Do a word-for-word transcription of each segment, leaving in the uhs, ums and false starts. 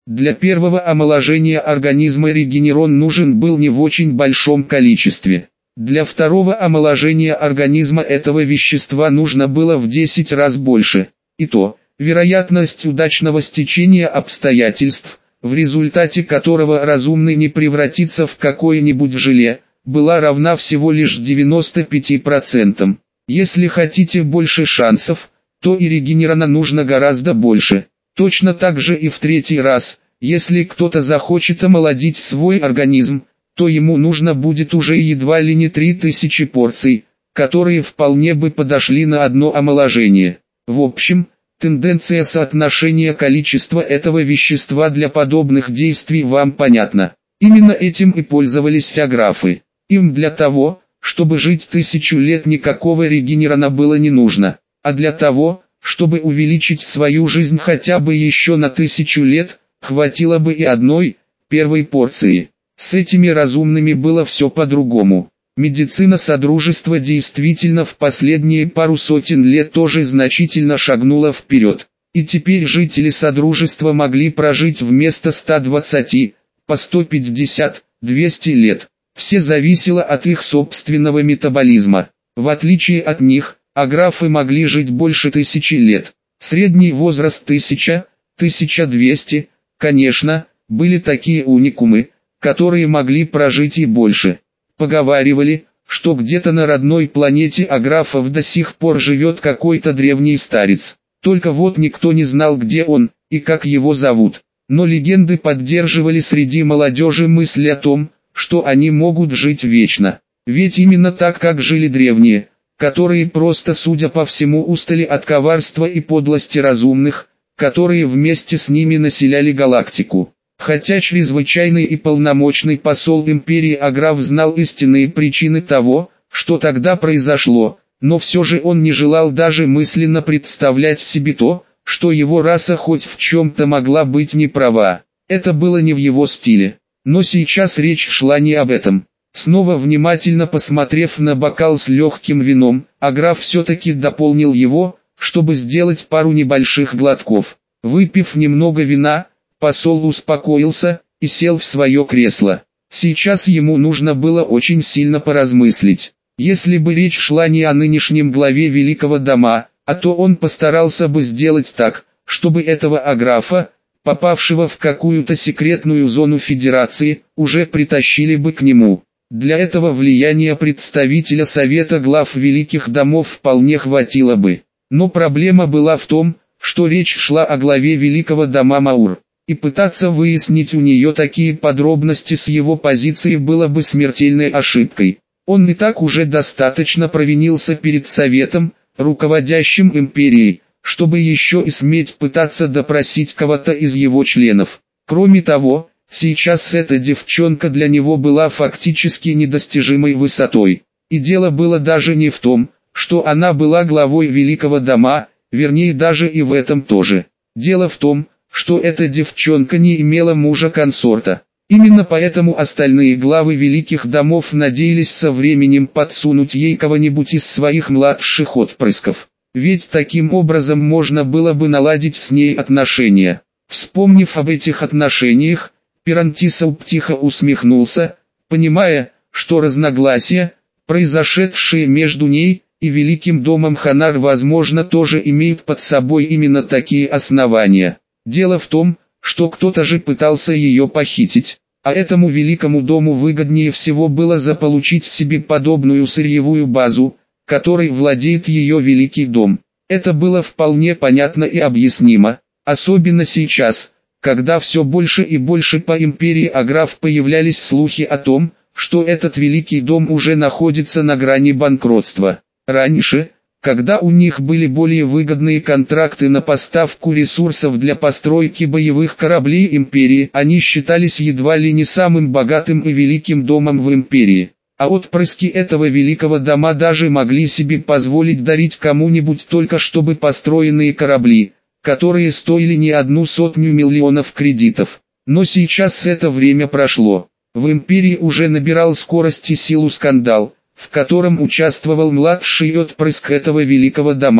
Для первого омоложения организма регенерон нужен был не в очень большом количестве. Для второго омоложения организма этого вещества нужно было в десять раз больше. И то, вероятность удачного стечения обстоятельств, в результате которого разумный не превратится в какое-нибудь желе, была равна всего лишь девяноста пяти процентам. Если хотите больше шансов, то и регенерона нужно гораздо больше. Точно так же и в третий раз, если кто-то захочет омолодить свой организм, то ему нужно будет уже едва ли не три тысячи порций, которые вполне бы подошли на одно омоложение. В общем, тенденция соотношения количества этого вещества для подобных действий вам понятна. Именно этим и пользовались аграфы. Им для того, чтобы жить тысячу лет, никакого регенерона было не нужно, а для того, чтобы увеличить свою жизнь хотя бы еще на тысячу лет, хватило бы и одной, первой порции. С этими разумными было все по-другому. Медицина Содружества действительно в последние пару сотен лет тоже значительно шагнула вперед. И теперь жители Содружества могли прожить вместо ста двадцати, по сто пятьдесят, двести лет. Все зависело от их собственного метаболизма. В отличие от них, аграфы могли жить больше тысячи лет. Средний возраст тысяча, тысяча двести, конечно, были такие уникумы, которые могли прожить и больше. Поговаривали, что где-то на родной планете аграфов до сих пор живет какой-то древний старец. Только вот никто не знал, где он и как его зовут. Но легенды поддерживали среди молодежи мысль о том, что они могут жить вечно. Ведь именно так, как жили древние, которые просто, судя по всему, устали от коварства и подлости разумных, которые вместе с ними населяли галактику. Хотя чрезвычайный и полномочный посол империи Аграф знал истинные причины того, что тогда произошло, но все же он не желал даже мысленно представлять себе то, что его раса хоть в чем-то могла быть не права. Это было не в его стиле. Но сейчас речь шла не об этом. Снова внимательно посмотрев на бокал с легким вином, Аграф все-таки дополнил его, чтобы сделать пару небольших глотков. Выпив немного вина, посол успокоился и сел в свое кресло. Сейчас ему нужно было очень сильно поразмыслить. Если бы речь шла не о нынешнем главе Великого дома, а то он постарался бы сделать так, чтобы этого аграфа, попавшего в какую-то секретную зону Федерации, уже притащили бы к нему. Для этого влияния представителя Совета глав Великих домов вполне хватило бы. Но проблема была в том, что речь шла о главе Великого дома Маур. И пытаться выяснить у нее такие подробности с его позиции было бы смертельной ошибкой. Он и так уже достаточно провинился перед Советом, руководящим империей, чтобы еще и сметь пытаться допросить кого-то из его членов. Кроме того, сейчас эта девчонка для него была фактически недостижимой высотой. И дело было даже не в том, что она была главой Великого дома, вернее даже и в этом тоже. Дело в том, что эта девчонка не имела мужа-консорта. Именно поэтому остальные главы Великих домов надеялись со временем подсунуть ей кого-нибудь из своих младших отпрысков. Ведь таким образом можно было бы наладить с ней отношения. Вспомнив об этих отношениях, Пирантисауп тихо усмехнулся, понимая, что разногласия, произошедшие между ней и Великим домом Ханар, возможно, тоже имеют под собой именно такие основания. Дело в том, что кто-то же пытался ее похитить, а этому Великому дому выгоднее всего было заполучить себе подобную сырьевую базу, которой владеет ее Великий дом. Это было вполне понятно и объяснимо, особенно сейчас, когда все больше и больше по империи Аграф появлялись слухи о том, что этот Великий дом уже находится на грани банкротства. Раньше, когда у них были более выгодные контракты на поставку ресурсов для постройки боевых кораблей империи, они считались едва ли не самым богатым и великим домом в империи. А отпрыски этого Великого дома даже могли себе позволить дарить кому-нибудь только чтобы построенные корабли, которые стоили не одну сотню миллионов кредитов. Но сейчас это время прошло. В империи уже набирал скорость и силу скандал, в котором участвовал младший отпрыск этого Великого дома.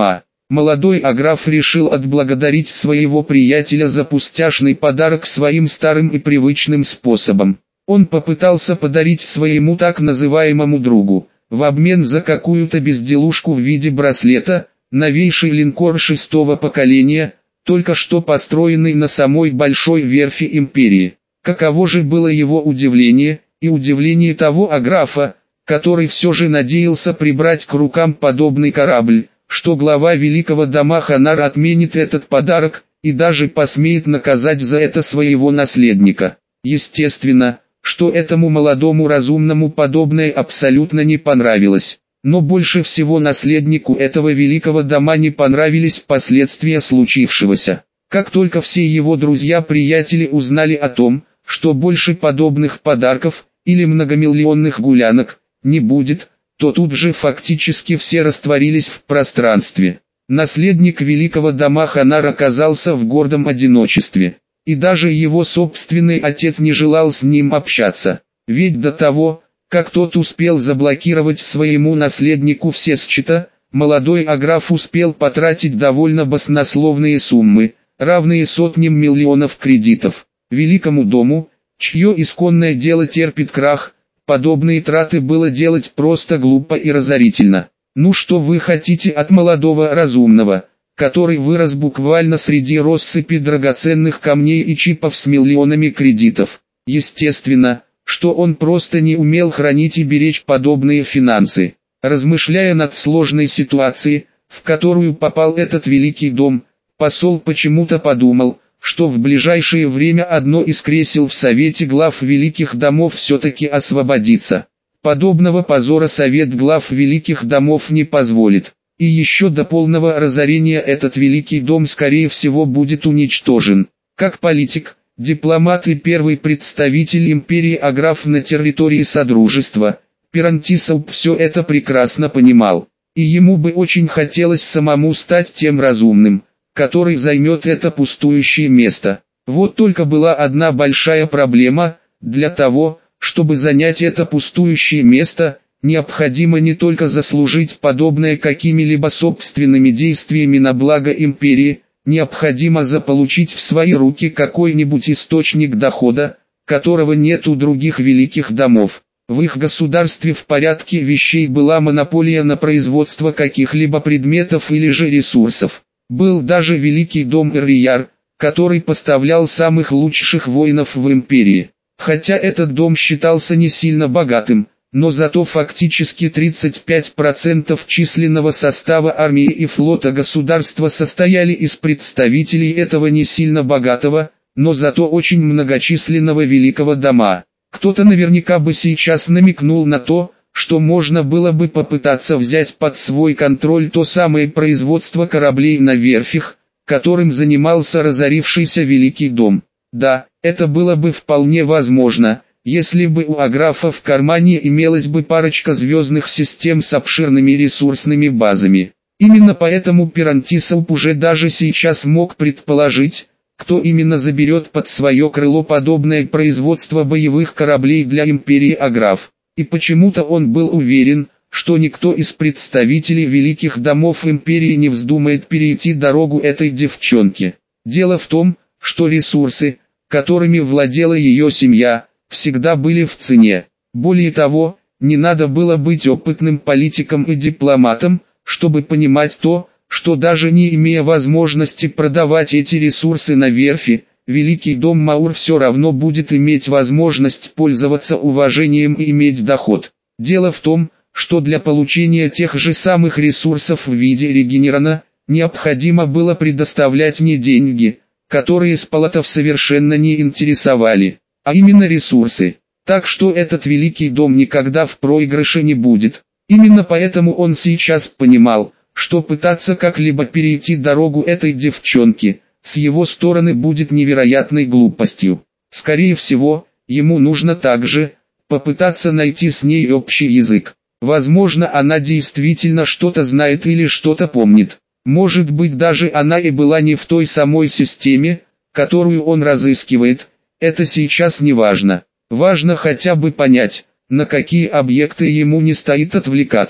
Молодой Аграф решил отблагодарить своего приятеля за пустяшный подарок своим старым и привычным способом. Он попытался подарить своему так называемому другу, в обмен за какую-то безделушку в виде браслета, новейший линкор шестого поколения, только что построенный на самой большой верфи империи. Каково же было его удивление, и удивление того Аграфа, который все же надеялся прибрать к рукам подобный корабль, что глава великого дома Ханар отменит этот подарок, и даже посмеет наказать за это своего наследника. Естественно, что этому молодому разумному подобное абсолютно не понравилось. Но больше всего наследнику этого великого дома не понравились последствия случившегося. Как только все его друзья-приятели узнали о том, что больше подобных подарков, или многомиллионных гулянок, не будет, то тут же фактически все растворились в пространстве. Наследник великого дома Ханар оказался в гордом одиночестве. И даже его собственный отец не желал с ним общаться. Ведь до того, как тот успел заблокировать своему наследнику все счета, молодой Аграф успел потратить довольно баснословные суммы, равные сотням миллионов кредитов. Великому дому, чье исконное дело терпит крах, подобные траты было делать просто глупо и разорительно. Ну что вы хотите от молодого разумного, который вырос буквально среди россыпи драгоценных камней и чипов с миллионами кредитов? Естественно, что он просто не умел хранить и беречь подобные финансы. Размышляя над сложной ситуацией, в которую попал этот великий дом, посол почему-то подумал, что в ближайшее время одно из кресел в Совете глав великих домов все-таки освободится. Подобного позора Совет глав великих домов не позволит. И еще до полного разорения этот великий дом скорее всего будет уничтожен. Как политик, дипломат и первый представитель империи Аграф на территории Содружества, Пирантисов все это прекрасно понимал. И ему бы очень хотелось самому стать тем разумным, который займет это пустующее место. Вот только была одна большая проблема: для того, чтобы занять это пустующее место, необходимо не только заслужить подобное какими-либо собственными действиями на благо империи, необходимо заполучить в свои руки какой-нибудь источник дохода, которого нет у других великих домов. В их государстве в порядке вещей была монополия на производство каких-либо предметов или же ресурсов. Был даже великий дом Эр-Рияр, который поставлял самых лучших воинов в империи. Хотя этот дом считался не сильно богатым, но зато фактически тридцать пять процентов численного состава армии и флота государства состояли из представителей этого не сильно богатого, но зато очень многочисленного великого дома. Кто-то наверняка бы сейчас намекнул на то, что можно было бы попытаться взять под свой контроль то самое производство кораблей на верфях, которым занимался разорившийся великий дом. Да, это было бы вполне возможно, если бы у Аграфа в кармане имелась бы парочка звездных систем с обширными ресурсными базами. Именно поэтому Пирантисов уже даже сейчас мог предположить, кто именно заберет под свое крыло подобное производство боевых кораблей для империи Аграф. И почему-то он был уверен, что никто из представителей великих домов империи не вздумает перейти дорогу этой девчонке. Дело в том, что ресурсы, которыми владела ее семья, всегда были в цене. Более того, не надо было быть опытным политиком и дипломатом, чтобы понимать то, что даже не имея возможности продавать эти ресурсы на верфи, великий дом Маур все равно будет иметь возможность пользоваться уважением и иметь доход. Дело в том, что для получения тех же самых ресурсов в виде регенерана, необходимо было предоставлять не деньги, которые Спалатов совершенно не интересовали, а именно ресурсы. Так что этот великий дом никогда в проигрыше не будет. Именно поэтому он сейчас понимал, что пытаться как-либо перейти дорогу этой девчонке, с его стороны будет невероятной глупостью. Скорее всего, ему нужно также попытаться найти с ней общий язык. Возможно, она действительно что-то знает или что-то помнит. Может быть, даже она и была не в той самой системе, которую он разыскивает. Это сейчас не важно. Важно хотя бы понять, на какие объекты ему не стоит отвлекаться.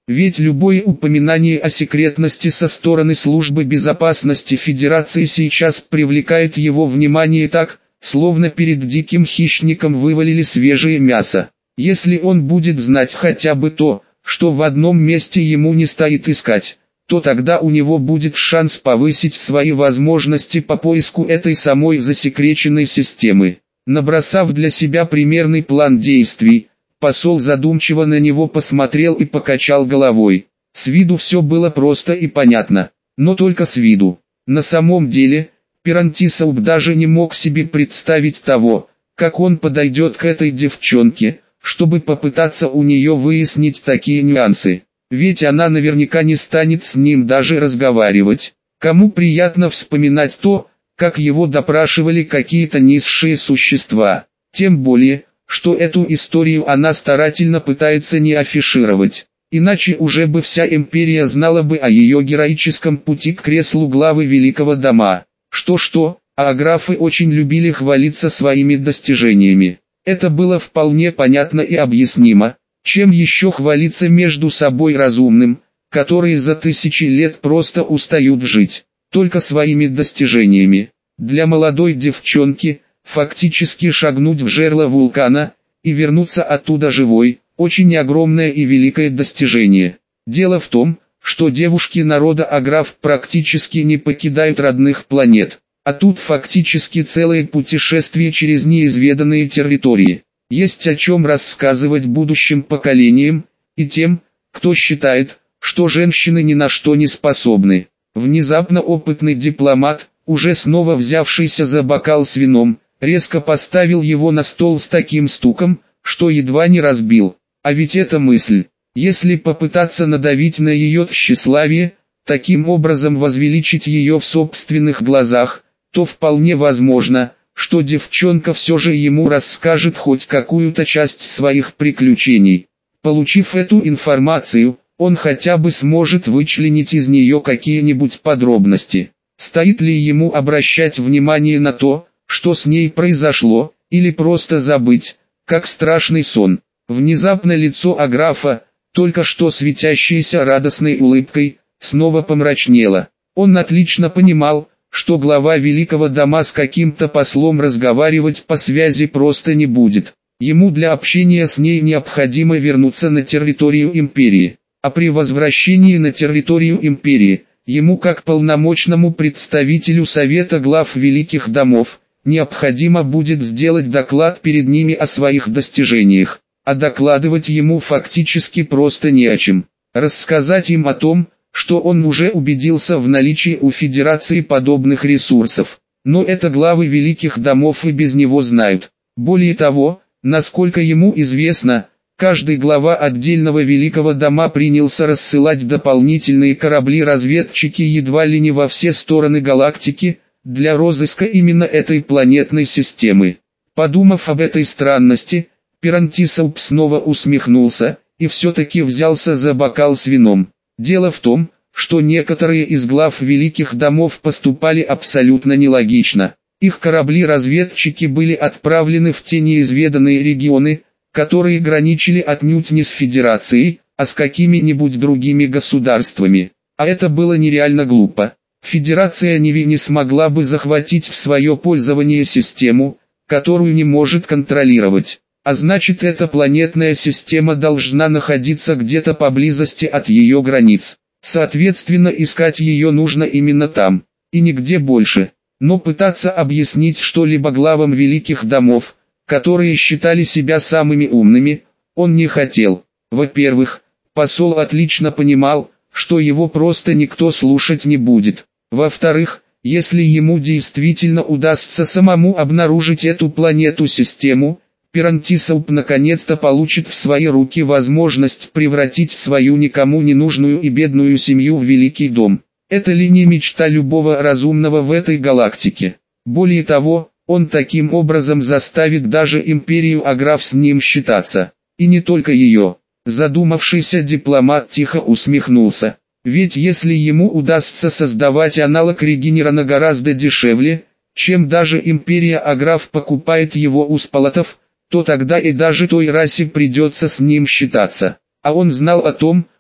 Ведь любое упоминание о секретности со стороны службы безопасности Федерации сейчас привлекает его внимание так, словно перед диким хищником вывалили свежее мясо. Если он будет знать хотя бы то, что в одном месте ему не стоит искать, то тогда у него будет шанс повысить свои возможности по поиску этой самой засекреченной системы. Набросав для себя примерный план действий, посол задумчиво на него посмотрел и покачал головой. С виду все было просто и понятно, но только с виду. На самом деле, Пирантисауп даже не мог себе представить того, как он подойдет к этой девчонке, чтобы попытаться у нее выяснить такие нюансы. Ведь она наверняка не станет с ним даже разговаривать. Кому приятно вспоминать то, как его допрашивали какие-то низшие существа. Тем более, что эту историю она старательно пытается не афишировать. Иначе уже бы вся империя знала бы о ее героическом пути к креслу главы Великого дома. Что-что, а графы очень любили хвалиться своими достижениями. Это было вполне понятно и объяснимо. Чем еще хвалиться между собой разумным, которые за тысячи лет просто устают жить, только своими достижениями. Для молодой девчонки, фактически шагнуть в жерло вулкана, и вернуться оттуда живой, очень огромное и великое достижение. Дело в том, что девушки народа Аграф практически не покидают родных планет, а тут фактически целое путешествие через неизведанные территории. Есть о чем рассказывать будущим поколениям, и тем, кто считает, что женщины ни на что не способны. Внезапно опытный дипломат, уже снова взявшийся за бокал с вином, резко поставил его на стол с таким стуком, что едва не разбил. А ведь эта мысль, если попытаться надавить на ее тщеславие, таким образом возвеличить ее в собственных глазах, то вполне возможно, что девчонка все же ему расскажет хоть какую-то часть своих приключений. Получив эту информацию, он хотя бы сможет вычленить из нее какие-нибудь подробности. Стоит ли ему обращать внимание на то, что с ней произошло, или просто забыть, как страшный сон. Внезапно лицо Аграфа, только что светящееся радостной улыбкой, снова помрачнело. Он отлично понимал, что глава Великого дома с каким-то послом разговаривать по связи просто не будет. Ему для общения с ней необходимо вернуться на территорию империи. А при возвращении на территорию империи, ему как полномочному представителю Совета глав Великих домов, необходимо будет сделать доклад перед ними о своих достижениях. А докладывать ему фактически просто не о чем. Рассказать им о том, что он уже убедился в наличии у Федерации подобных ресурсов. Но это главы Великих домов и без него знают. Более того, насколько ему известно, каждый глава отдельного Великого дома принялся рассылать дополнительные корабли-разведчики едва ли не во все стороны галактики, для розыска именно этой планетной системы. Подумав об этой странности, Пирантисауп снова усмехнулся, и все-таки взялся за бокал с вином. Дело в том, что некоторые из глав Великих домов поступали абсолютно нелогично. Их корабли-разведчики были отправлены в те неизведанные регионы, которые граничили отнюдь не с Федерацией, а с какими-нибудь другими государствами. А это было нереально глупо. Федерация Ниви не смогла бы захватить в свое пользование систему, которую не может контролировать. А значит, эта планетная система должна находиться где-то поблизости от ее границ. Соответственно, искать ее нужно именно там, и нигде больше. Но пытаться объяснить что-либо главам Великих домов, которые считали себя самыми умными, он не хотел. Во-первых, посол отлично понимал, что его просто никто слушать не будет. Во-вторых, если ему действительно удастся самому обнаружить эту планету-систему, Пирантисауп наконец-то получит в свои руки возможность превратить свою никому не нужную и бедную семью в Великий дом. Это ли не мечта любого разумного в этой галактике? Более того, он таким образом заставит даже империю Аграф с ним считаться. И не только ее. Задумавшийся дипломат тихо усмехнулся. Ведь если ему удастся создавать аналог регенерана гораздо дешевле, чем даже империя Аграф покупает его у спалатов, то тогда и даже той расе придется с ним считаться. А он знал о том,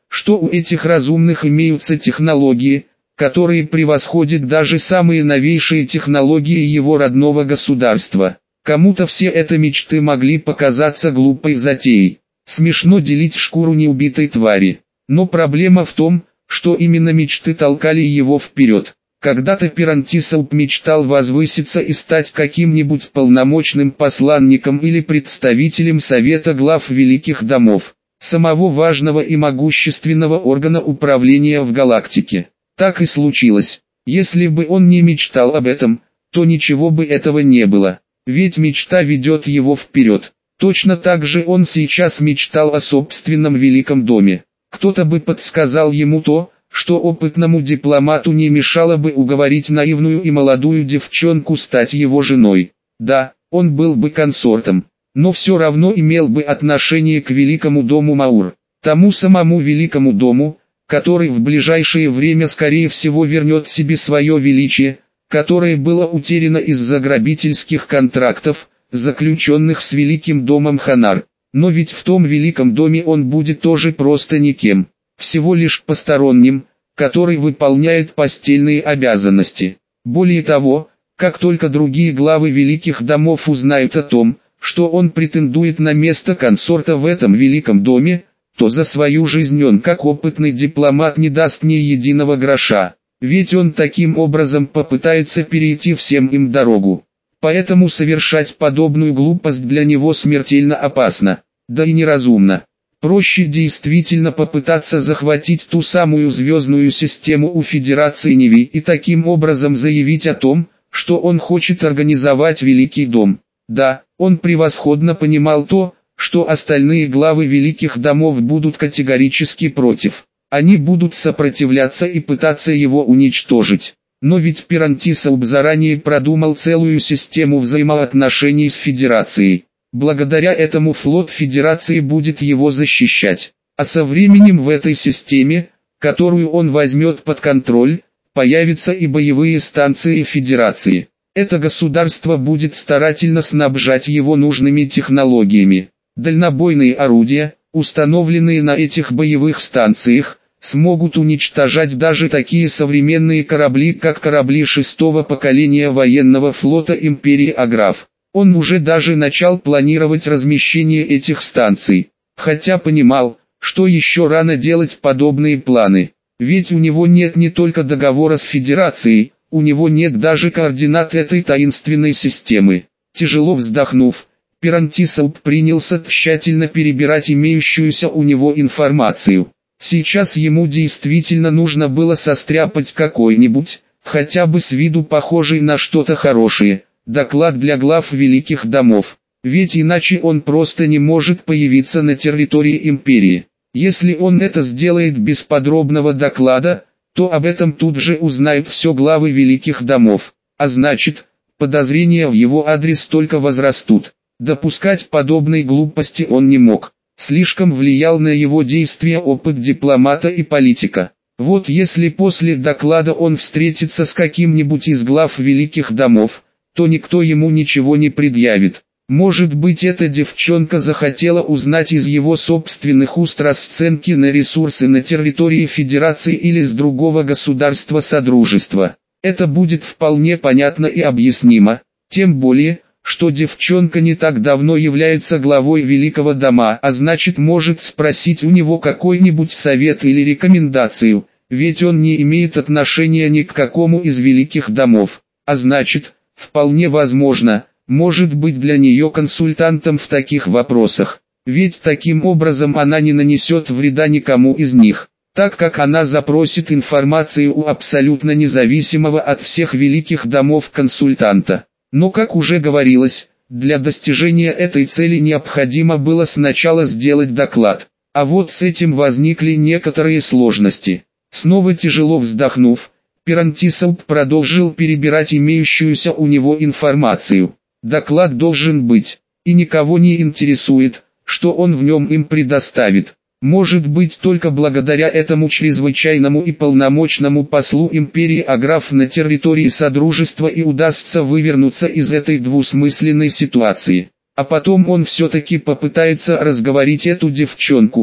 что у этих разумных имеются технологии, которые превосходят даже самые новейшие технологии его родного государства. Кому-то все это мечты могли показаться глупой затеей. Смешно делить шкуру неубитой твари. Но проблема в том, что именно мечты толкали его вперед. Когда-то Пирантисауп мечтал возвыситься и стать каким-нибудь полномочным посланником или представителем Совета глав великих домов, самого важного и могущественного органа управления в галактике. Так и случилось. Если бы он не мечтал об этом, то ничего бы этого не было. Ведь мечта ведет его вперед. Точно так же он сейчас мечтал о собственном великом доме. Кто-то бы подсказал ему то, что опытному дипломату не мешало бы уговорить наивную и молодую девчонку стать его женой. Да, он был бы консортом, но все равно имел бы отношение к великому дому Маур. Тому самому великому дому, который в ближайшее время скорее всего вернет себе свое величие, которое было утеряно из-за грабительских контрактов, заключенных с великим домом Ханар. Но ведь в том великом доме он будет тоже просто никем, всего лишь посторонним, который выполняет постельные обязанности. Более того, как только другие главы великих домов узнают о том, что он претендует на место консорта в этом великом доме, то за свою жизнь он как опытный дипломат не даст ни единого гроша, ведь он таким образом попытается перейти всем им дорогу. Поэтому совершать подобную глупость для него смертельно опасно, да и неразумно. Проще действительно попытаться захватить ту самую звездную систему у Федерации Неви и таким образом заявить о том, что он хочет организовать Великий Дом. Да, он превосходно понимал то, что остальные главы Великих Домов будут категорически против. Они будут сопротивляться и пытаться его уничтожить. Но ведь Пирантисауп заранее продумал целую систему взаимоотношений с Федерацией. Благодаря этому флот Федерации будет его защищать. А со временем в этой системе, которую он возьмет под контроль, появятся и боевые станции Федерации. Это государство будет старательно снабжать его нужными технологиями. Дальнобойные орудия, установленные на этих боевых станциях, смогут уничтожать даже такие современные корабли, как корабли шестого поколения военного флота Империи Аграф. Он уже даже начал планировать размещение этих станций, хотя понимал, что еще рано делать подобные планы. Ведь у него нет не только договора с Федерацией, у него нет даже координат этой таинственной системы. Тяжело вздохнув, Пирантисауп принялся тщательно перебирать имеющуюся у него информацию. Сейчас ему действительно нужно было состряпать какой-нибудь, хотя бы с виду похожий на что-то хорошее, доклад для глав великих домов. Ведь иначе он просто не может появиться на территории империи. Если он это сделает без подробного доклада, то об этом тут же узнают все главы великих домов. А значит, подозрения в его адрес только возрастут. Допускать подобной глупости он не мог. Слишком влиял на его действия опыт дипломата и политика. Вот если после доклада он встретится с каким-нибудь из глав великих домов, то никто ему ничего не предъявит. Может быть, эта девчонка захотела узнать из его собственных уст расценки на ресурсы на территории Федерации или с другого государства Содружества. Это будет вполне понятно и объяснимо, тем более, что девчонка не так давно является главой Великого Дома, а значит может спросить у него какой-нибудь совет или рекомендацию, ведь он не имеет отношения ни к какому из Великих Домов, а значит, вполне возможно, может быть для нее консультантом в таких вопросах, ведь таким образом она не нанесет вреда никому из них, так как она запросит информацию у абсолютно независимого от всех Великих Домов консультанта. Но как уже говорилось, для достижения этой цели необходимо было сначала сделать доклад, а вот с этим возникли некоторые сложности. Снова тяжело вздохнув, Пирантисауп продолжил перебирать имеющуюся у него информацию. Доклад должен быть, и никого не интересует, что он в нем им предоставит. Может быть, только благодаря этому чрезвычайному и полномочному послу империи Аграф на территории Содружества и удастся вывернуться из этой двусмысленной ситуации. А потом он все-таки попытается разговорить эту девчонку,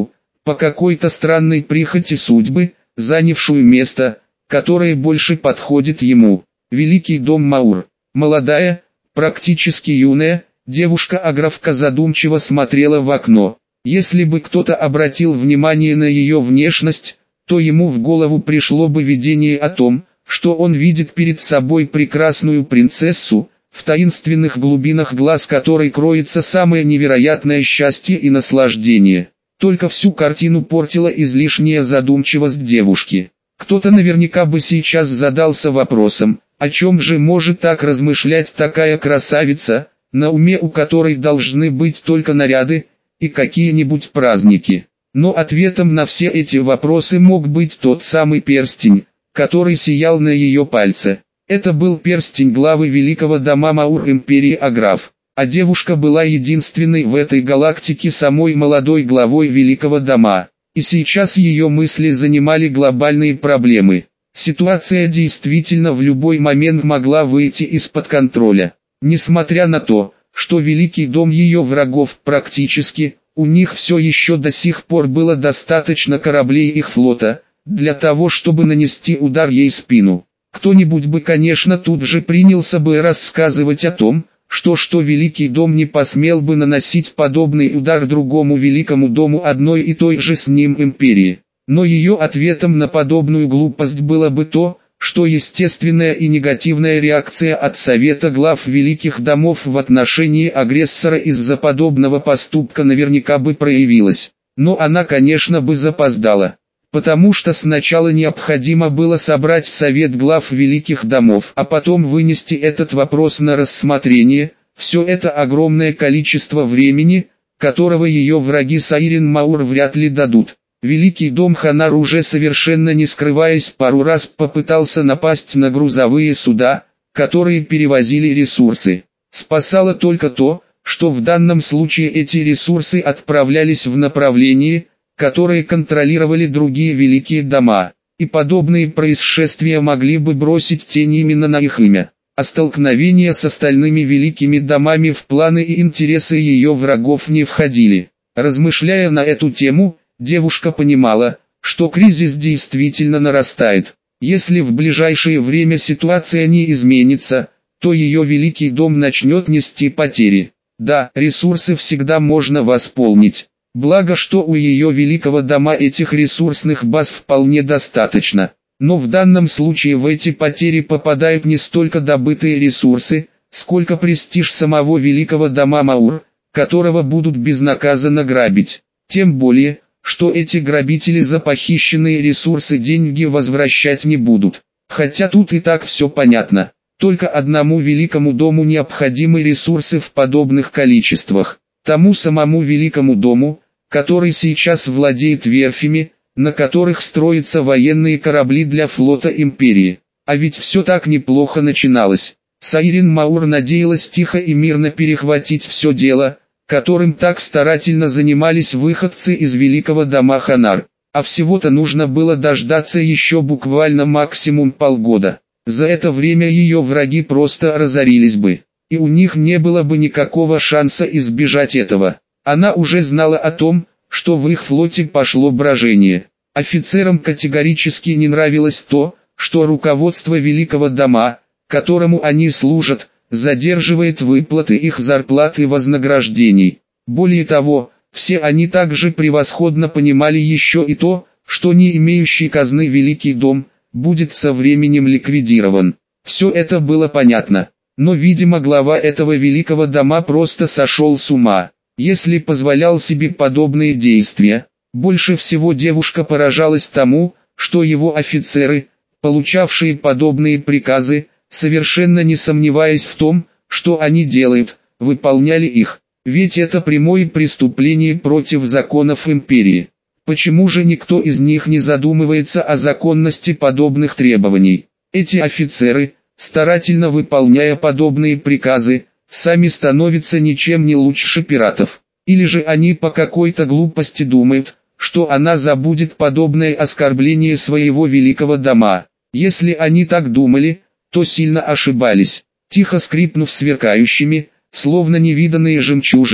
по какой-то странной прихоти судьбы, занявшую место, которое больше подходит ему. Великий дом Маур. Молодая, практически юная, девушка-аграфка задумчиво смотрела в окно. Если бы кто-то обратил внимание на ее внешность, то ему в голову пришло бы видение о том, что он видит перед собой прекрасную принцессу, в таинственных глубинах глаз которой кроется самое невероятное счастье и наслаждение. Только всю картину портила излишняя задумчивость девушки. Кто-то наверняка бы сейчас задался вопросом, о чем же может так размышлять такая красавица, на уме у которой должны быть только наряды и какие-нибудь праздники. Но ответом на все эти вопросы мог быть тот самый перстень, который сиял на ее пальце. Это был перстень главы великого дома Маур империи Аграф, а девушка была единственной в этой галактике самой молодой главой великого дома. И сейчас ее мысли занимали глобальные проблемы. Ситуация действительно в любой момент могла выйти из-под контроля. Несмотря на то, что великий дом ее врагов практически, у них все еще до сих пор было достаточно кораблей их флота, для того чтобы нанести удар ей в спину. Кто-нибудь бы, конечно, тут же принялся бы рассказывать о том, что что великий дом не посмел бы наносить подобный удар другому великому дому одной и той же с ним империи. Но ее ответом на подобную глупость было бы то, что естественная и негативная реакция от Совета глав великих домов в отношении агрессора из-за подобного поступка наверняка бы проявилась. Но она, конечно, бы запоздала. Потому что сначала необходимо было собрать Совет глав великих домов, а потом вынести этот вопрос на рассмотрение. Все это огромное количество времени, которого ее враги Сайрин Маур вряд ли дадут. Великий дом Ханар уже совершенно не скрываясь пару раз попытался напасть на грузовые суда, которые перевозили ресурсы. Спасало только то, что в данном случае эти ресурсы отправлялись в направлении, которые контролировали другие великие дома, и подобные происшествия могли бы бросить тень именно на их имя. А столкновения с остальными великими домами в планы и интересы ее врагов не входили. Размышляя на эту тему, девушка понимала, что кризис действительно нарастает. Если в ближайшее время ситуация не изменится, то ее великий дом начнет нести потери. Да, ресурсы всегда можно восполнить. Благо, что у ее великого дома этих ресурсных баз вполне достаточно. Но в данном случае в эти потери попадают не столько добытые ресурсы, сколько престиж самого великого дома Маур, которого будут безнаказанно грабить. Тем более, что эти грабители за похищенные ресурсы деньги возвращать не будут. Хотя тут и так все понятно. Только одному великому дому необходимы ресурсы в подобных количествах. Тому самому великому дому, который сейчас владеет верфями, на которых строятся военные корабли для флота империи. А ведь все так неплохо начиналось. Сайрин Маур надеялась тихо и мирно перехватить все дело, которым так старательно занимались выходцы из великого дома Ханар. А всего-то нужно было дождаться еще буквально максимум полгода. За это время ее враги просто разорились бы, и у них не было бы никакого шанса избежать этого. Она уже знала о том, что в их флоте пошло брожение. Офицерам категорически не нравилось то, что руководство великого дома, которому они служат, задерживает выплаты их зарплат и вознаграждений. Более того, все они также превосходно понимали еще и то, что не имеющий казны великий дом, будет со временем ликвидирован. Все это было понятно, но видимо глава этого великого дома просто сошел с ума, если позволял себе подобные действия. Больше всего девушка поражалась тому, что его офицеры, получавшие подобные приказы, совершенно не сомневаясь в том, что они делают, выполняли их. Ведь это прямое преступление против законов империи. Почему же никто из них не задумывается о законности подобных требований? Эти офицеры, старательно выполняя подобные приказы, сами становятся ничем не лучше пиратов. Или же они по какой-то глупости думают, что она забудет подобное оскорбление своего великого дома. Если они так думали, то сильно ошибались. Тихо скрипнув сверкающими, словно невиданные жемчужины,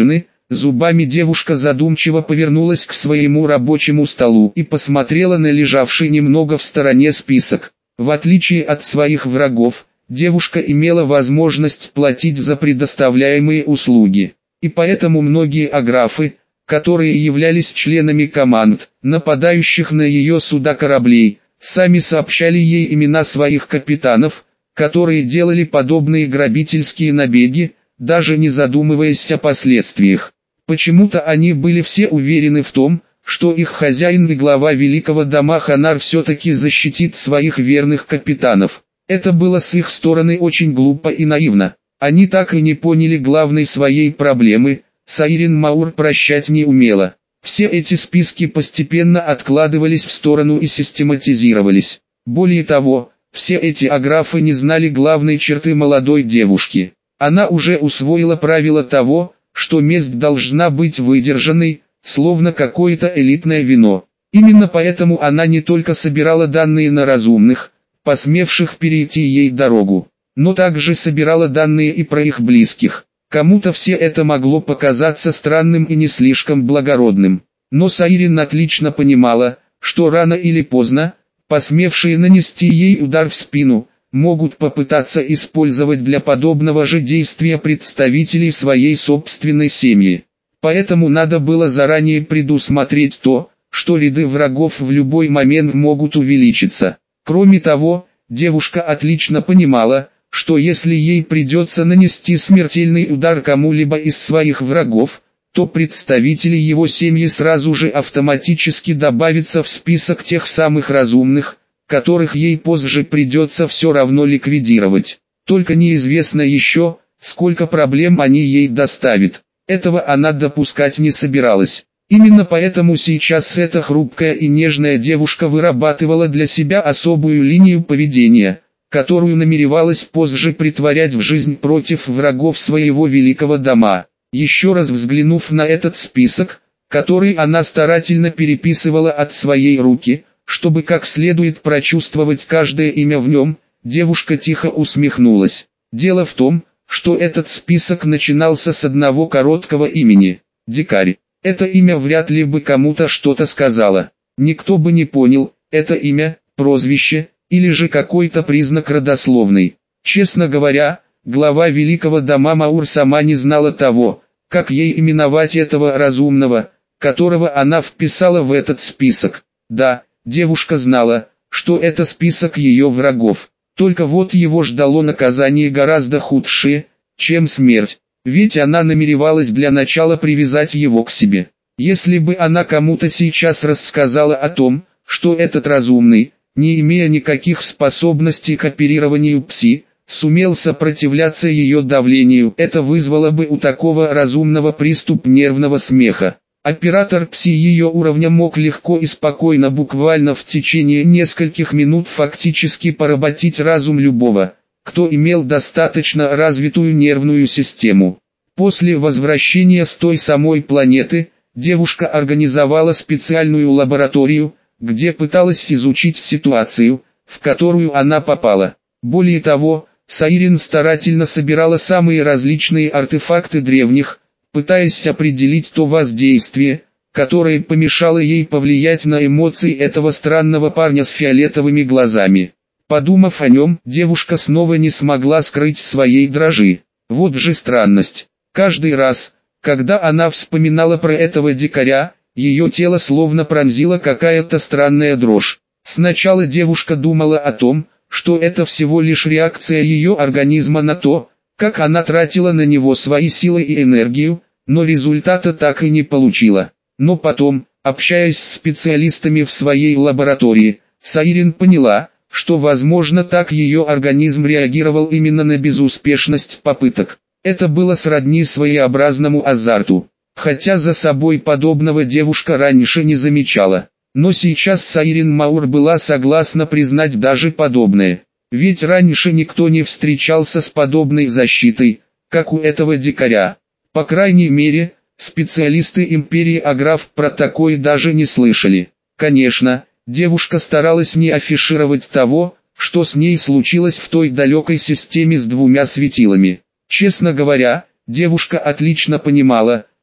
Зубами девушка задумчиво повернулась к своему рабочему столу и посмотрела на лежавший немного в стороне список. В отличие от своих врагов, девушка имела возможность платить за предоставляемые услуги. И поэтому многие аграфы, которые являлись членами команд, нападающих на ее суда кораблей, сами сообщали ей имена своих капитанов, которые делали подобные грабительские набеги, даже не задумываясь о последствиях. Почему-то они были все уверены в том, что их хозяин и глава великого дома Ханар все-таки защитит своих верных капитанов. Это было с их стороны очень глупо и наивно. Они так и не поняли главной своей проблемы. Сайрин Маур прощать не умела. Все эти списки постепенно откладывались в сторону и систематизировались. Более того, все эти аграфы не знали главной черты молодой девушки. Она уже усвоила правило того, что месть должна быть выдержанной, словно какое-то элитное вино. Именно поэтому она не только собирала данные на разумных, посмевших перейти ей дорогу, но также собирала данные и про их близких. Кому-то все это могло показаться странным и не слишком благородным. Но Сайрин отлично понимала, что рано или поздно, посмевшие нанести ей удар в спину, могут попытаться использовать для подобного же действия представителей своей собственной семьи. Поэтому надо было заранее предусмотреть то, что ряды врагов в любой момент могут увеличиться. Кроме того, девушка отлично понимала, что если ей придется нанести смертельный удар кому-либо из своих врагов, то представители его семьи сразу же автоматически добавятся в список тех самых разумных, которых ей позже придется все равно ликвидировать. Только неизвестно еще, сколько проблем они ей доставят. Этого она допускать не собиралась. Именно поэтому сейчас эта хрупкая и нежная девушка вырабатывала для себя особую линию поведения, которую намеревалась позже притворять в жизнь против врагов своего великого дома. Еще раз взглянув на этот список, который она старательно переписывала от своей руки, чтобы как следует прочувствовать каждое имя в нем, девушка тихо усмехнулась. Дело в том, что этот список начинался с одного короткого имени – Дикарь. Это имя вряд ли бы кому-то что-то сказало. Никто бы не понял, это имя, прозвище, или же какой-то признак родословной. Честно говоря, глава великого дома Маур сама не знала того, как ей именовать этого разумного, которого она вписала в этот список. Да, девушка знала, что это список ее врагов. Только вот его ждало наказание гораздо худшее, чем смерть. Ведь она намеревалась для начала привязать его к себе. Если бы она кому-то сейчас рассказала о том, что этот разумный, не имея никаких способностей к оперированию пси, сумел сопротивляться ее давлению, это вызвало бы у такого разумного приступ нервного смеха. Оператор пси ее уровня мог легко и спокойно буквально в течение нескольких минут фактически поработить разум любого, кто имел достаточно развитую нервную систему. После возвращения с той самой планеты, девушка организовала специальную лабораторию, где пыталась изучить ситуацию, в которую она попала. Более того, Сайрин старательно собирала самые различные артефакты древних, пытаясь определить то воздействие, которое помешало ей повлиять на эмоции этого странного парня с фиолетовыми глазами. Подумав о нем, девушка снова не смогла скрыть своей дрожи. Вот же странность. Каждый раз, когда она вспоминала про этого дикаря, ее тело словно пронзила какая-то странная дрожь. Сначала девушка думала о том, что это всего лишь реакция ее организма на то, как она тратила на него свои силы и энергию, но результата так и не получила. Но потом, общаясь с специалистами в своей лаборатории, Сайрин поняла, что возможно так ее организм реагировал именно на безуспешность попыток. Это было сродни своеобразному азарту. Хотя за собой подобного девушка раньше не замечала. Но сейчас Сайрин Маур была согласна признать даже подобное. Ведь раньше никто не встречался с подобной защитой, как у этого дикаря. По крайней мере, специалисты Империи Аграф про такое даже не слышали. Конечно, девушка старалась не афишировать того, что с ней случилось в той далекой системе с двумя светилами. Честно говоря, девушка отлично понимала,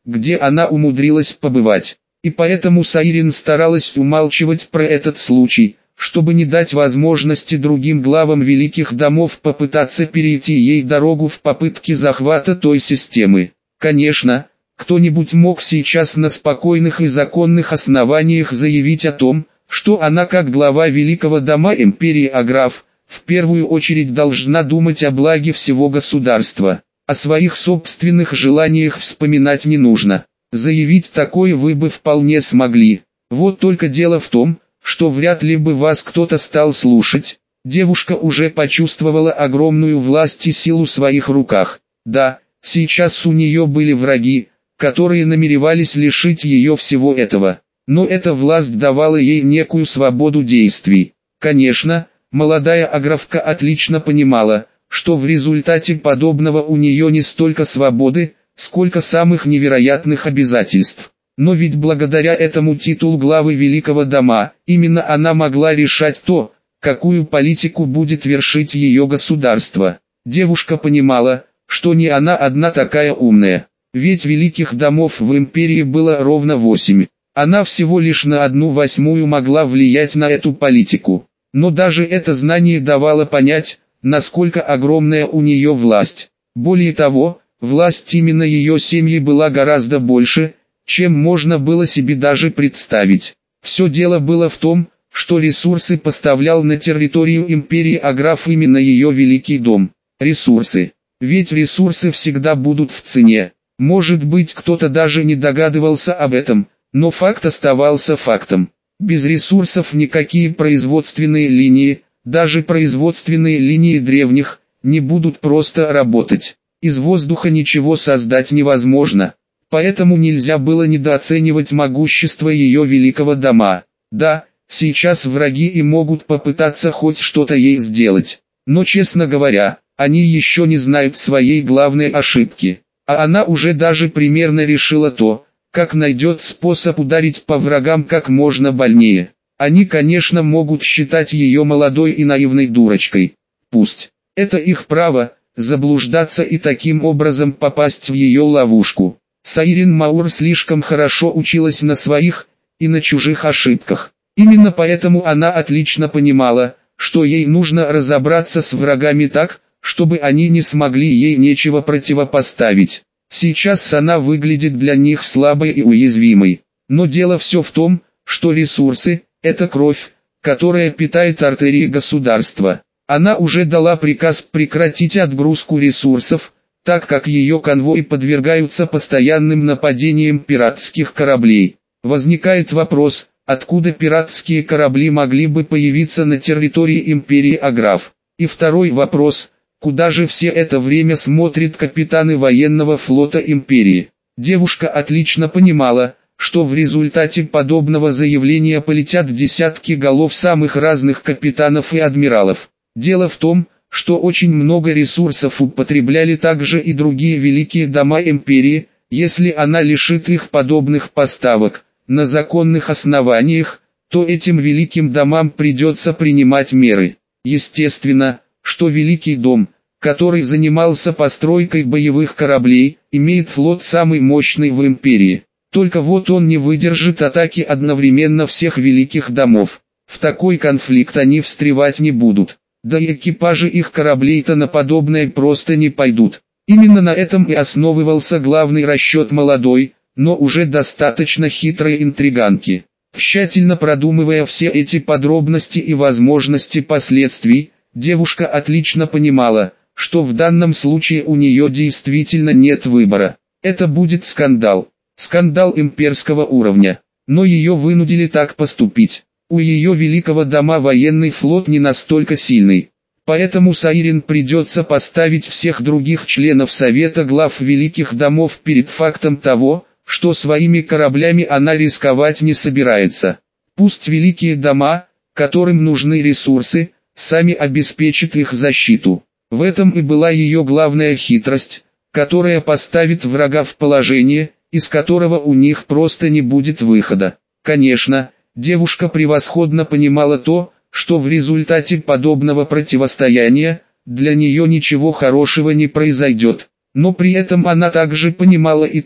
где она умудрилась побывать. И поэтому Сайрин старалась умалчивать про этот случай, чтобы не дать возможности другим главам великих домов попытаться перейти ей дорогу в попытке захвата той системы. Конечно, кто-нибудь мог сейчас на спокойных и законных основаниях заявить о том, что она как глава великого дома империи Аграф, в первую очередь должна думать о благе всего государства. О своих собственных желаниях вспоминать не нужно. Заявить такое вы бы вполне смогли. Вот только дело в том, что вряд ли бы вас кто-то стал слушать. Девушка уже почувствовала огромную власть и силу в своих руках. Да, сейчас у нее были враги, которые намеревались лишить ее всего этого. Но эта власть давала ей некую свободу действий. Конечно, молодая Аграфка отлично понимала, что в результате подобного у нее не столько свободы, сколько самых невероятных обязательств. Но ведь благодаря этому титулу главы великого дома, именно она могла решать то, какую политику будет вершить ее государство. Девушка понимала, что не она одна такая умная. Ведь великих домов в империи было ровно восемь. Она всего лишь на одну восьмую могла влиять на эту политику. Но даже это знание давало понять, насколько огромная у нее власть. Более того, власть именно ее семьи была гораздо больше, чем можно было себе даже представить. Все дело было в том, что ресурсы поставлял на территорию империи Аграф именно ее великий дом. Ресурсы. Ведь ресурсы всегда будут в цене. Может быть, кто-то даже не догадывался об этом, но факт оставался фактом. Без ресурсов никакие производственные линии, даже производственные линии древних, не будут просто работать. Из воздуха ничего создать невозможно. Поэтому нельзя было недооценивать могущество ее великого дома. Да, сейчас враги и могут попытаться хоть что-то ей сделать. Но честно говоря, они еще не знают своей главной ошибки. А она уже даже примерно решила то, как найдет способ ударить по врагам как можно больнее. Они, конечно, могут считать ее молодой и наивной дурочкой. Пусть. Это их право, заблуждаться и таким образом попасть в ее ловушку. Сайрин Маур слишком хорошо училась на своих и на чужих ошибках. Именно поэтому она отлично понимала, что ей нужно разобраться с врагами так, чтобы они не смогли ей ничего противопоставить. Сейчас она выглядит для них слабой и уязвимой. Но дело все в том, что ресурсы – это кровь, которая питает артерии государства. Она уже дала приказ прекратить отгрузку ресурсов, так как ее конвои подвергаются постоянным нападениям пиратских кораблей. Возникает вопрос, откуда пиратские корабли могли бы появиться на территории империи Аграф. И второй вопрос, куда же все это время смотрят капитаны военного флота империи. Девушка отлично понимала, что в результате подобного заявления полетят десятки голов самых разных капитанов и адмиралов. Дело в том, что очень много ресурсов употребляли также и другие великие дома империи. Если она лишит их подобных поставок на законных основаниях, то этим великим домам придется принимать меры. Естественно, что великий дом, который занимался постройкой боевых кораблей, имеет флот самый мощный в империи. Только вот он не выдержит атаки одновременно всех великих домов. В такой конфликт они встревать не будут. Да и экипажи их кораблей-то на подобное просто не пойдут. Именно на этом и основывался главный расчет молодой, но уже достаточно хитрой интриганки. Тщательно продумывая все эти подробности и возможности последствий, девушка отлично понимала, что в данном случае у нее действительно нет выбора. Это будет скандал. Скандал имперского уровня. Но ее вынудили так поступить. У ее великого дома военный флот не настолько сильный. Поэтому Сайрин придется поставить всех других членов Совета глав великих домов перед фактом того, что своими кораблями она рисковать не собирается. Пусть великие дома, которым нужны ресурсы, сами обеспечат их защиту. В этом и была ее главная хитрость, которая поставит врага в положение, из которого у них просто не будет выхода. Конечно, девушка превосходно понимала то, что в результате подобного противостояния, для нее ничего хорошего не произойдет. Но при этом она также понимала и то,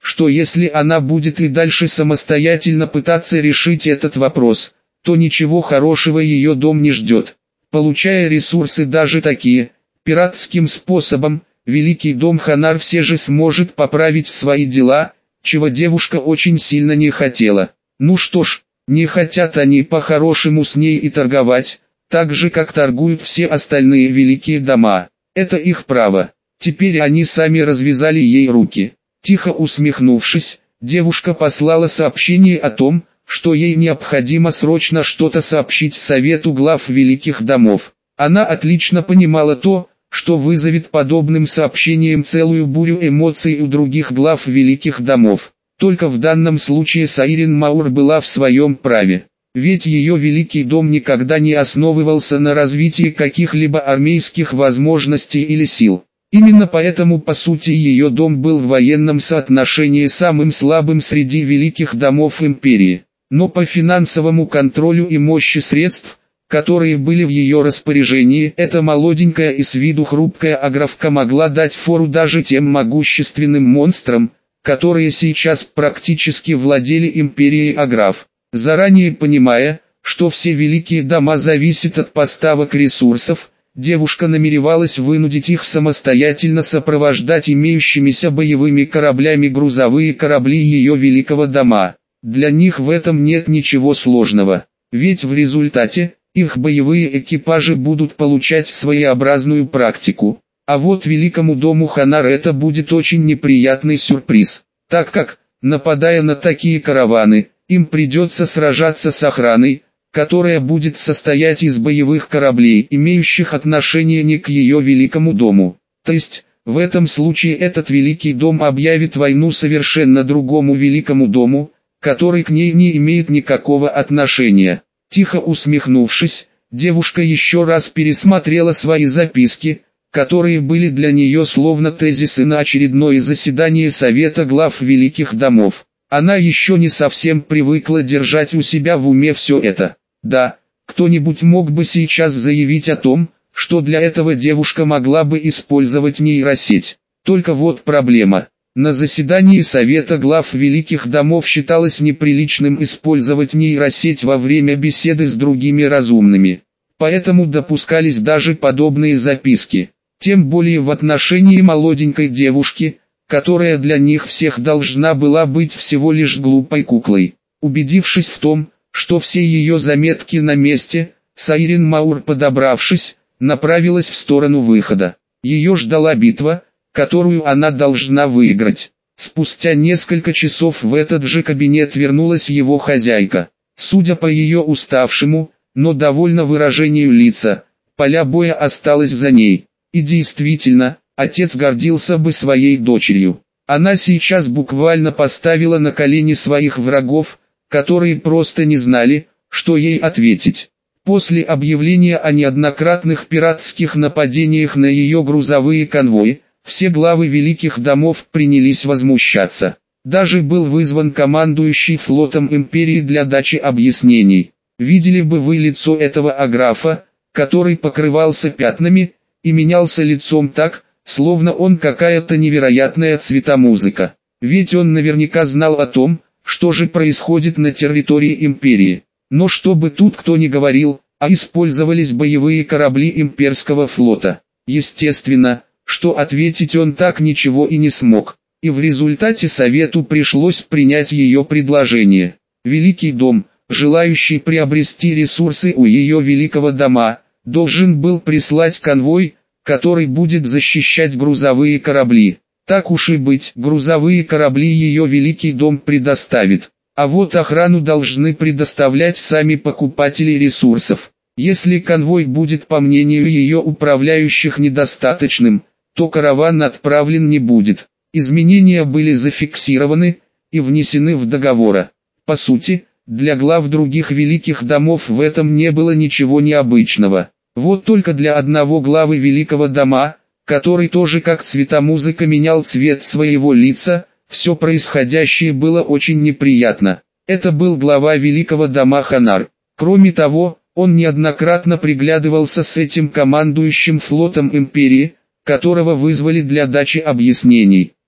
что если она будет и дальше самостоятельно пытаться решить этот вопрос, то ничего хорошего ее дом не ждет. Получая ресурсы даже такие, пиратским способом, Великий дом Ханар все же сможет поправить свои дела, чего девушка очень сильно не хотела. Ну что ж, не хотят они по-хорошему с ней и торговать, так же как торгуют все остальные великие дома. Это их право. Теперь они сами развязали ей руки. Тихо усмехнувшись, девушка послала сообщение о том, что ей необходимо срочно что-то сообщить Совету глав великих домов. Она отлично понимала то, что вызовет подобным сообщением целую бурю эмоций у других глав великих домов. Только в данном случае Сайрин Маур была в своем праве. Ведь ее великий дом никогда не основывался на развитии каких-либо армейских возможностей или сил. Именно поэтому по сути ее дом был в военном соотношении самым слабым среди великих домов империи. Но по финансовому контролю и мощи средств, которые были в ее распоряжении, эта молоденькая и с виду хрупкая аграфка могла дать фору даже тем могущественным монстрам, которые сейчас практически владели империей аграф. Заранее понимая, что все великие дома зависят от поставок ресурсов, девушка намеревалась вынудить их самостоятельно сопровождать имеющимися боевыми кораблями грузовые корабли ее великого дома. Для них в этом нет ничего сложного, ведь в результате, их боевые экипажи будут получать своеобразную практику. А вот великому дому Ханар это будет очень неприятный сюрприз, так как, нападая на такие караваны, им придется сражаться с охраной, которая будет состоять из боевых кораблей, имеющих отношение не к ее великому дому. То есть, в этом случае этот великий дом объявит войну совершенно другому великому дому, который к ней не имеет никакого отношения. Тихо усмехнувшись, девушка еще раз пересмотрела свои записки, которые были для нее словно тезисы на очередное заседание Совета глав великих домов. Она еще не совсем привыкла держать у себя в уме все это. Да, кто-нибудь мог бы сейчас заявить о том, что для этого девушка могла бы использовать нейросеть. Только вот проблема. На заседании Совета глав великих домов считалось неприличным использовать нейросеть во время беседы с другими разумными. Поэтому допускались даже подобные записки. Тем более в отношении молоденькой девушки, которая для них всех должна была быть всего лишь глупой куклой. Убедившись в том, что все ее заметки на месте, Сайрин Маур, подобравшись, направилась в сторону выхода. Ее ждала битва, которую она должна выиграть. Спустя несколько часов в этот же кабинет вернулась его хозяйка. Судя по ее уставшему, но довольно выражению лица, поля боя осталось за ней. И действительно, отец гордился бы своей дочерью. Она сейчас буквально поставила на колени своих врагов, которые просто не знали, что ей ответить. После объявления о неоднократных пиратских нападениях на ее грузовые конвои, все главы великих домов принялись возмущаться. Даже был вызван командующий флотом империи для дачи объяснений. Видели бы вы лицо этого аграфа, который покрывался пятнами и менялся лицом так, словно он какая-то невероятная цветомузыка. Ведь он наверняка знал о том, что же происходит на территории империи. Но чтобы тут кто ни говорил, а использовались боевые корабли имперского флота. Естественно, что ответить он так ничего и не смог. И в результате совету пришлось принять ее предложение. Великий дом, желающий приобрести ресурсы у ее великого дома, должен был прислать конвой, который будет защищать грузовые корабли. Так уж и быть, грузовые корабли ее великий дом предоставит. А вот охрану должны предоставлять сами покупатели ресурсов. Если конвой будет, по мнению ее управляющих, недостаточным, то караван отправлен не будет. Изменения были зафиксированы и внесены в договор. По сути, для глав других великих домов в этом не было ничего необычного. Вот только для одного главы великого дома, который тоже как цветомузыка менял цвет своего лица, все происходящее было очень неприятно. Это был глава великого дома Ханар. Кроме того, он неоднократно приглядывался с этим командующим флотом империи, которого вызвали для дачи объяснений.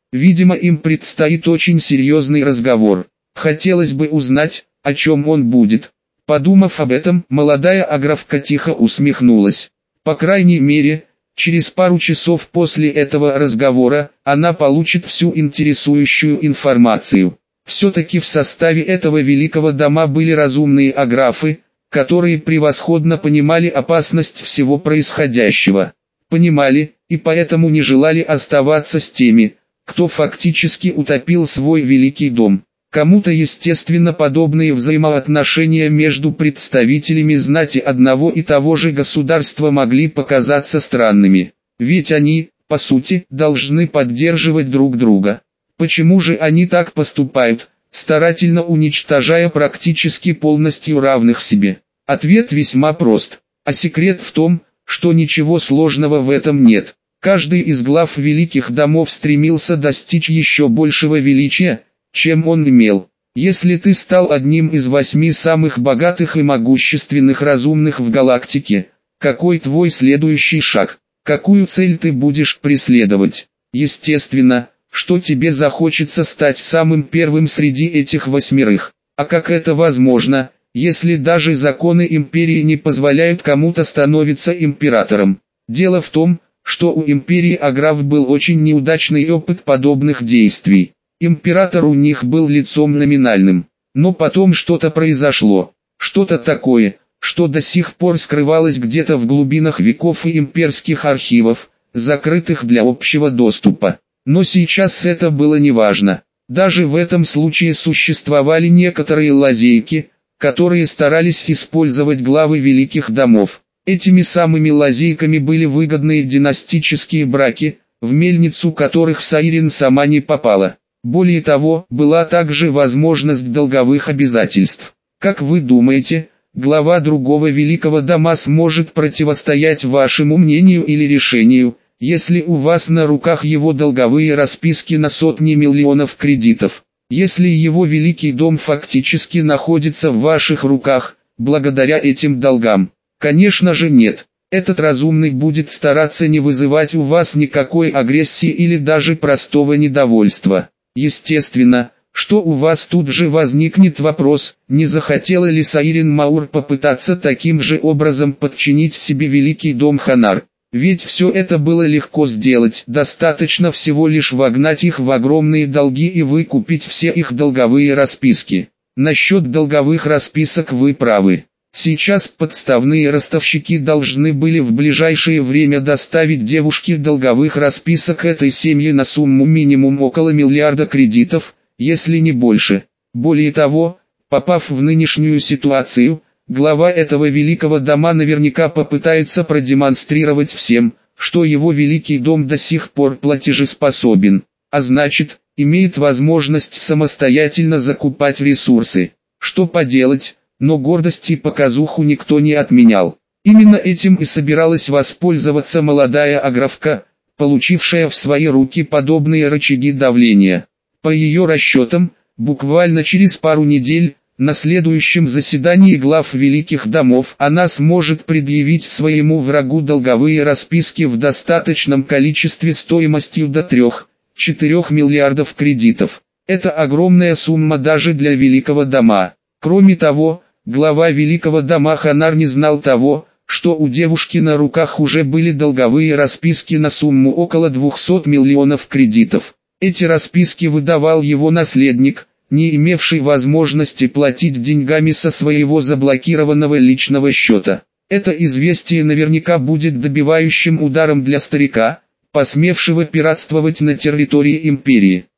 Видимо, им предстоит очень серьезный разговор. Хотелось бы узнать, о чем он будет. Подумав об этом, молодая аграфка тихо усмехнулась. По крайней мере, через пару часов после этого разговора, она получит всю интересующую информацию. Все-таки в составе этого великого дома были разумные аграфы, которые превосходно понимали опасность всего происходящего. Понимали, и поэтому не желали оставаться с теми, кто фактически утопил свой великий дом. Кому-то, естественно, подобные взаимоотношения между представителями знати одного и того же государства могли показаться странными. Ведь они, по сути, должны поддерживать друг друга. Почему же они так поступают, старательно уничтожая практически полностью равных себе? Ответ весьма прост. А секрет в том, что ничего сложного в этом нет. Каждый из глав великих домов стремился достичь еще большего величия, чем он имел. Если ты стал одним из восьми самых богатых и могущественных разумных в галактике, какой твой следующий шаг? Какую цель ты будешь преследовать? Естественно, что тебе захочется стать самым первым среди этих восьмерых. А как это возможно, если даже законы империи не позволяют кому-то становиться императором? Дело в том, что у империи Аграф был очень неудачный опыт подобных действий. Император у них был лицом номинальным. Но потом что-то произошло. Что-то такое, что до сих пор скрывалось где-то в глубинах веков и имперских архивов, закрытых для общего доступа. Но сейчас это было неважно. Даже в этом случае существовали некоторые лазейки, которые старались использовать главы великих домов. Этими самыми лазейками были выгодные династические браки, в мельницу которых Сайрин сама не попала. Более того, была также возможность долговых обязательств. Как вы думаете, глава другого великого дома сможет противостоять вашему мнению или решению, если у вас на руках его долговые расписки на сотни миллионов кредитов? Если его великий дом фактически находится в ваших руках, благодаря этим долгам? Конечно же нет. Этот разумный будет стараться не вызывать у вас никакой агрессии или даже простого недовольства. Естественно, что у вас тут же возникнет вопрос, не захотела ли Сайрин Маур попытаться таким же образом подчинить себе великий дом Ханар. Ведь все это было легко сделать, достаточно всего лишь вогнать их в огромные долги и выкупить все их долговые расписки. Насчет долговых расписок вы правы. Сейчас подставные ростовщики должны были в ближайшее время доставить девушке долговых расписок этой семьи на сумму минимум около миллиарда кредитов, если не больше. Более того, попав в нынешнюю ситуацию, глава этого великого дома наверняка попытается продемонстрировать всем, что его великий дом до сих пор платежеспособен, а значит, имеет возможность самостоятельно закупать ресурсы. Что поделать? Но гордость и показуху никто не отменял. Именно этим и собиралась воспользоваться молодая аграфка, получившая в свои руки подобные рычаги давления. По ее расчетам, буквально через пару недель, на следующем заседании глав великих домов она сможет предъявить своему врагу долговые расписки в достаточном количестве стоимостью до трёх-четырёх миллиардов кредитов. Это огромная сумма даже для великого дома. Кроме того, глава великого дома Ханар не знал того, что у девушки на руках уже были долговые расписки на сумму около двухсот миллионов кредитов. Эти расписки выдавал его наследник, не имевший возможности платить деньгами со своего заблокированного личного счета. Это известие наверняка будет добивающим ударом для старика, посмевшего пиратствовать на территории империи.